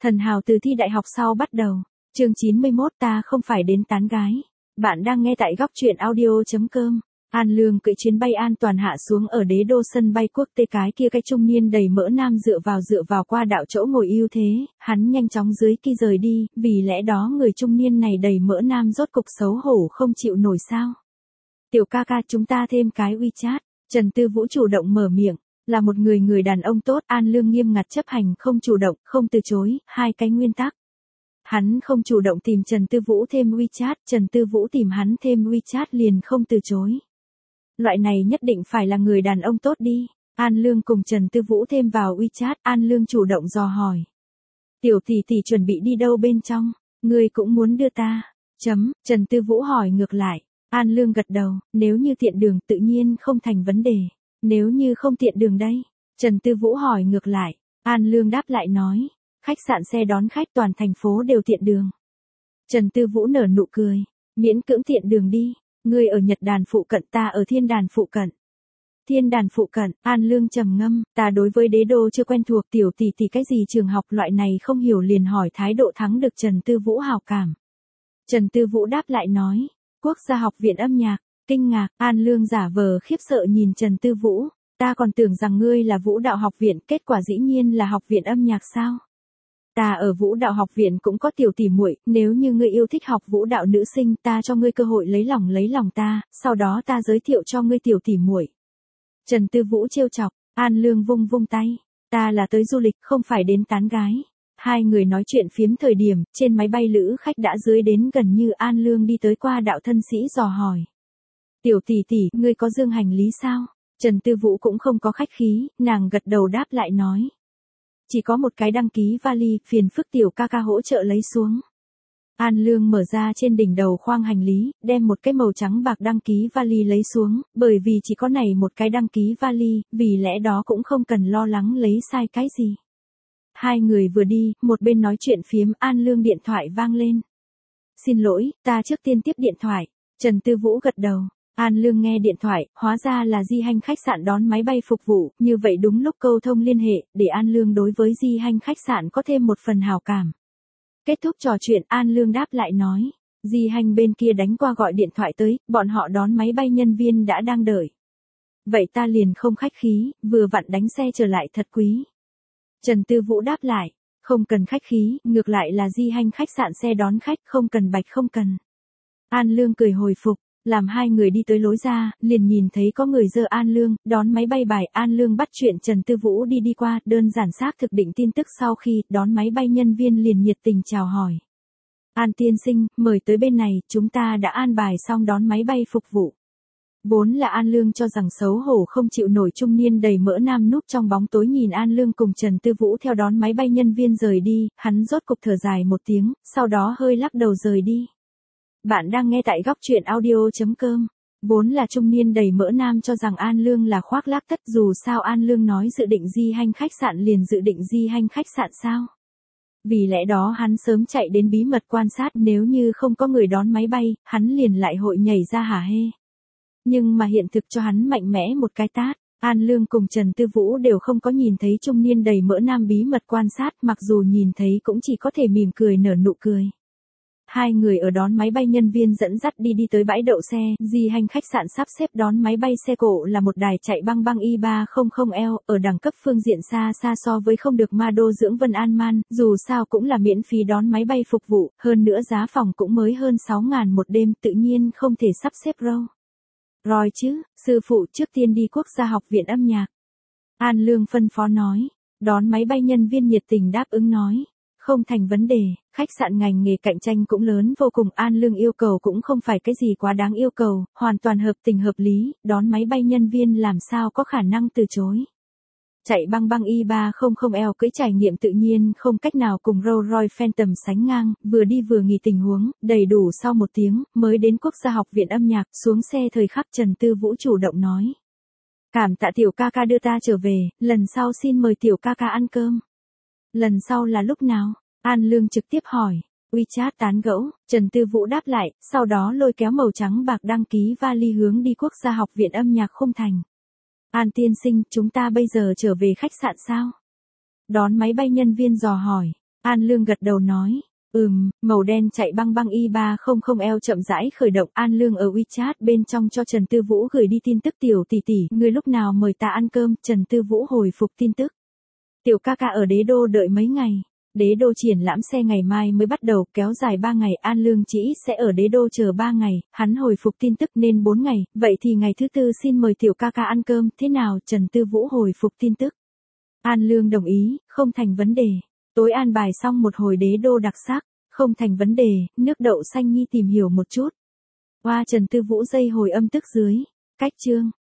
Thần hào từ thi đại học sau bắt đầu. Chương 91 ta không phải đến tán gái. Bạn đang nghe tại góc truyện audio.com. An Lương cưỡi chuyến bay an toàn hạ xuống ở đế đô sân bay quốc tế, cái kia cái trung niên đầy mỡ nam dựa vào qua đạo chỗ ngồi ưu thế, hắn nhanh chóng dưới kia rời đi, vì lẽ đó người trung niên này đầy mỡ nam rốt cục xấu hổ không chịu nổi sao. Tiểu ca ca, chúng ta thêm cái WeChat. Trần Tư Vũ chủ động mở miệng, là một người đàn ông tốt. An Lương nghiêm ngặt chấp hành không chủ động, không từ chối, hai cái nguyên tắc. Hắn không chủ động tìm Trần Tư Vũ thêm WeChat, Trần Tư Vũ tìm hắn thêm WeChat liền không từ chối. Loại này nhất định phải là người đàn ông tốt đi. An Lương cùng Trần Tư Vũ thêm vào WeChat, An Lương chủ động dò hỏi. Tiểu tỷ tỷ chuẩn bị đi đâu bên trong, ngươi cũng muốn đưa ta? Trần Tư Vũ hỏi ngược lại. An Lương gật đầu, nếu như tiện đường tự nhiên không thành vấn đề. Nếu như không tiện đường đây? Trần Tư Vũ hỏi ngược lại. An Lương đáp lại nói. Khách sạn xe đón khách toàn thành phố đều tiện đường. Trần Tư Vũ nở nụ cười. Miễn cưỡng tiện đường đi. Ngươi ở Nhật Đàn phụ cận, ta ở Thiên Đàn phụ cận. Thiên Đàn phụ cận, An Lương trầm ngâm, ta đối với đế đô chưa quen thuộc, tiểu tỷ tỷ cái gì trường học loại này không hiểu, liền hỏi thái độ thắng được Trần Tư Vũ hào cảm. Trần Tư Vũ đáp lại nói. Quốc gia học viện âm nhạc. Kinh ngạc, An Lương giả vờ khiếp sợ nhìn Trần Tư Vũ. Ta còn tưởng rằng ngươi là vũ đạo học viện, kết quả dĩ nhiên là học viện âm nhạc sao? Ta ở vũ đạo học viện cũng có tiểu tỷ muội, nếu như ngươi yêu thích học vũ đạo nữ sinh, ta cho ngươi cơ hội lấy lòng ta, sau đó ta giới thiệu cho ngươi tiểu tỷ muội. Trần Tư Vũ trêu chọc. An Lương vung vung tay. Ta là tới du lịch, không phải đến tán gái. Hai người nói chuyện phiếm thời điểm, trên máy bay lữ khách đã dưới đến gần, như An Lương đi tới qua đạo thân sĩ dò hỏi. Tiểu tỷ tỷ, ngươi có dương hành lý sao? Trần Tư Vũ cũng không có khách khí, nàng gật đầu đáp lại nói. Chỉ có một cái đăng ký vali, phiền phức tiểu ca ca hỗ trợ lấy xuống. An Lương mở ra trên đỉnh đầu khoang hành lý, đem một cái màu trắng bạc đăng ký vali lấy xuống, bởi vì chỉ có này một cái đăng ký vali, vì lẽ đó cũng không cần lo lắng lấy sai cái gì. Hai người vừa đi, một bên nói chuyện phiếm, An Lương điện thoại vang lên. Xin lỗi, ta trước tiên tiếp điện thoại. Trần Tư Vũ gật đầu. An Lương nghe điện thoại, hóa ra là Di Hanh khách sạn đón máy bay phục vụ, như vậy đúng lúc câu thông liên hệ, để An Lương đối với Di Hanh khách sạn có thêm một phần hào cảm. Kết thúc trò chuyện, An Lương đáp lại nói. Di Hanh bên kia đánh qua gọi điện thoại tới, bọn họ đón máy bay nhân viên đã đang đợi. Vậy ta liền không khách khí, vừa vặn đánh xe trở lại thật quý. Trần Tư Vũ đáp lại. Không cần khách khí, ngược lại là Di Hanh khách sạn xe đón khách, không cần bạch không cần. An Lương cười hồi phục. Làm hai người đi tới lối ra, liền nhìn thấy có người giơ An Lương, đón máy bay bài. An Lương bắt chuyện Trần Tư Vũ đi qua, đơn giản xác thực định tin tức sau khi đón máy bay nhân viên liền nhiệt tình chào hỏi. An tiên sinh, mời tới bên này, chúng ta đã an bài xong đón máy bay phục vụ. Vốn là An Lương cho rằng xấu hổ không chịu nổi trung niên đầy mỡ nam núp trong bóng tối nhìn An Lương cùng Trần Tư Vũ theo đón máy bay nhân viên rời đi, hắn rốt cục thở dài một tiếng, sau đó hơi lắc đầu rời đi. Bạn đang nghe tại góc truyện audio.com. Vốn là trung niên đầy mỡ nam cho rằng An Lương là khoác lác tất, dù sao An Lương nói dự định Di Hanh khách sạn liền dự định Di Hanh khách sạn sao. Vì lẽ đó hắn sớm chạy đến bí mật quan sát, nếu như không có người đón máy bay, hắn liền lại hội nhảy ra hả hê. Nhưng mà hiện thực cho hắn mạnh mẽ một cái tát. An Lương cùng Trần Tư Vũ đều không có nhìn thấy trung niên đầy mỡ nam bí mật quan sát, mặc dù nhìn thấy cũng chỉ có thể mỉm cười nở nụ cười. Hai người ở đón máy bay nhân viên dẫn dắt đi tới bãi đậu xe, Di Hanh khách sạn sắp xếp đón máy bay xe cộ là một đài chạy băng I300L, ở đẳng cấp phương diện xa so với không được ma đô dưỡng Vân An Man, dù sao cũng là miễn phí đón máy bay phục vụ, hơn nữa giá phòng cũng mới hơn 6.000 một đêm, tự nhiên không thể sắp xếp rồi chứ, sư phụ trước tiên đi quốc gia học viện âm nhạc. An Lương phân phó nói, đón máy bay nhân viên nhiệt tình đáp ứng nói. Không thành vấn đề, khách sạn ngành nghề cạnh tranh cũng lớn vô cùng. An Lương yêu cầu cũng không phải cái gì quá đáng yêu cầu, hoàn toàn hợp tình hợp lý, đón máy bay nhân viên làm sao có khả năng từ chối. Chạy băng I300L cưỡi trải nghiệm tự nhiên không cách nào cùng Rolls-Royce Phantom sánh ngang, vừa đi vừa nghỉ tình huống, đầy đủ sau 1 tiếng, mới đến quốc gia học viện âm nhạc, xuống xe thời khắc Trần Tư Vũ chủ động nói. Cảm tạ tiểu ca ca đưa ta trở về, lần sau xin mời tiểu ca ca ăn cơm. Lần sau là lúc nào? An Lương trực tiếp hỏi. WeChat tán gẫu, Trần Tư Vũ đáp lại, sau đó lôi kéo màu trắng bạc đăng ký vali hướng đi quốc gia học viện âm nhạc Khung Thành. An tiên sinh, chúng ta bây giờ trở về khách sạn sao? Đón máy bay nhân viên dò hỏi. An Lương gật đầu nói. Màu đen chạy băng băng Y300L chậm rãi khởi động. An Lương ở WeChat bên trong cho Trần Tư Vũ gửi đi tin tức tiểu tỷ tỷ, người lúc nào mời ta ăn cơm. Trần Tư Vũ hồi phục tin tức. Tiểu ca ca ở Đế Đô đợi mấy ngày. Đế Đô triển lãm xe ngày mai mới bắt đầu, kéo dài 3 ngày. An Lương chỉ sẽ ở Đế Đô chờ 3 ngày. Hắn hồi phục tin tức nên 4 ngày. Vậy thì ngày thứ tư xin mời tiểu ca ca ăn cơm, thế nào? Trần Tư Vũ hồi phục tin tức. An Lương đồng ý, không thành vấn đề. Tối an bài xong một hồi Đế Đô đặc sắc. Không thành vấn đề, nước đậu xanh nhi tìm hiểu một chút. Trần Tư Vũ dây hồi âm tức dưới. Cách chương.